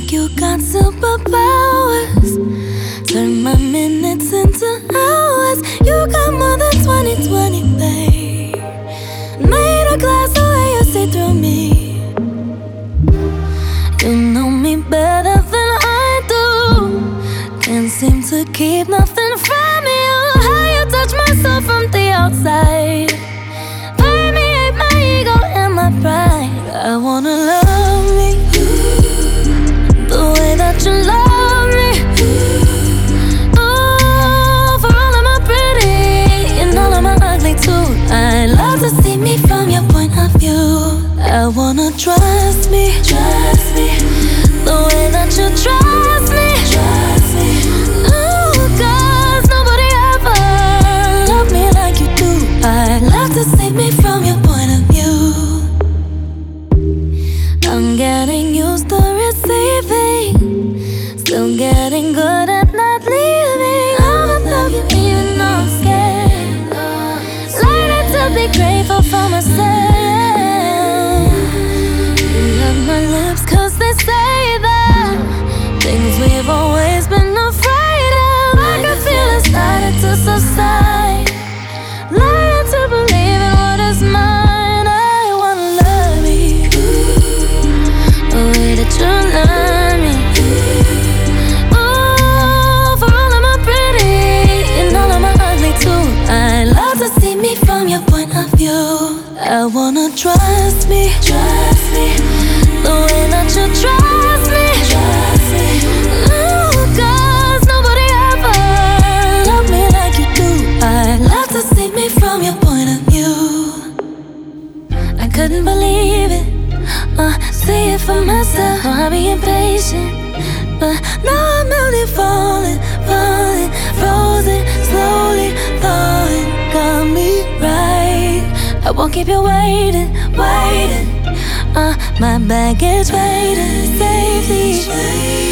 like you got superpowers. Turn my minutes into hours. You got more than 20/20, babe. Made a glass the way you see through me. You know me better than I do. Can't seem to keep nothing from you. How you touch my soul from the outside. Permeate my ego and my pride. I wanna love me the way that you love me. Oh, for all of my pretty and all of my ugly too. I love to see me from your point of view. I wanna trust me the way that you trust me. Ooh, 'cause nobody ever loved me like you do. I love to see me from your point of view. I'm getting used to receiving, still getting good at not leaving. I'ma love you even though I'm scared. Learning to be grateful for myself. You love my lips 'cause they say that things we've always been afraid of. I can feel it starting to subside. Learning to believe in what is mine. I wanna love you the way that you love me. Oh, for all of my pretty and all of my ugly too. I love to see me from your point of view. I wanna trust me the way that you trust me. Ooh, 'cause nobody ever loved me like you do. I love to see me from your point of view. I couldn't believe it, see it for myself. I'll be impatient, but now I'm only falling, frozen, slowly falling. Got me right. I won't keep you waiting. My baggage waiting safely.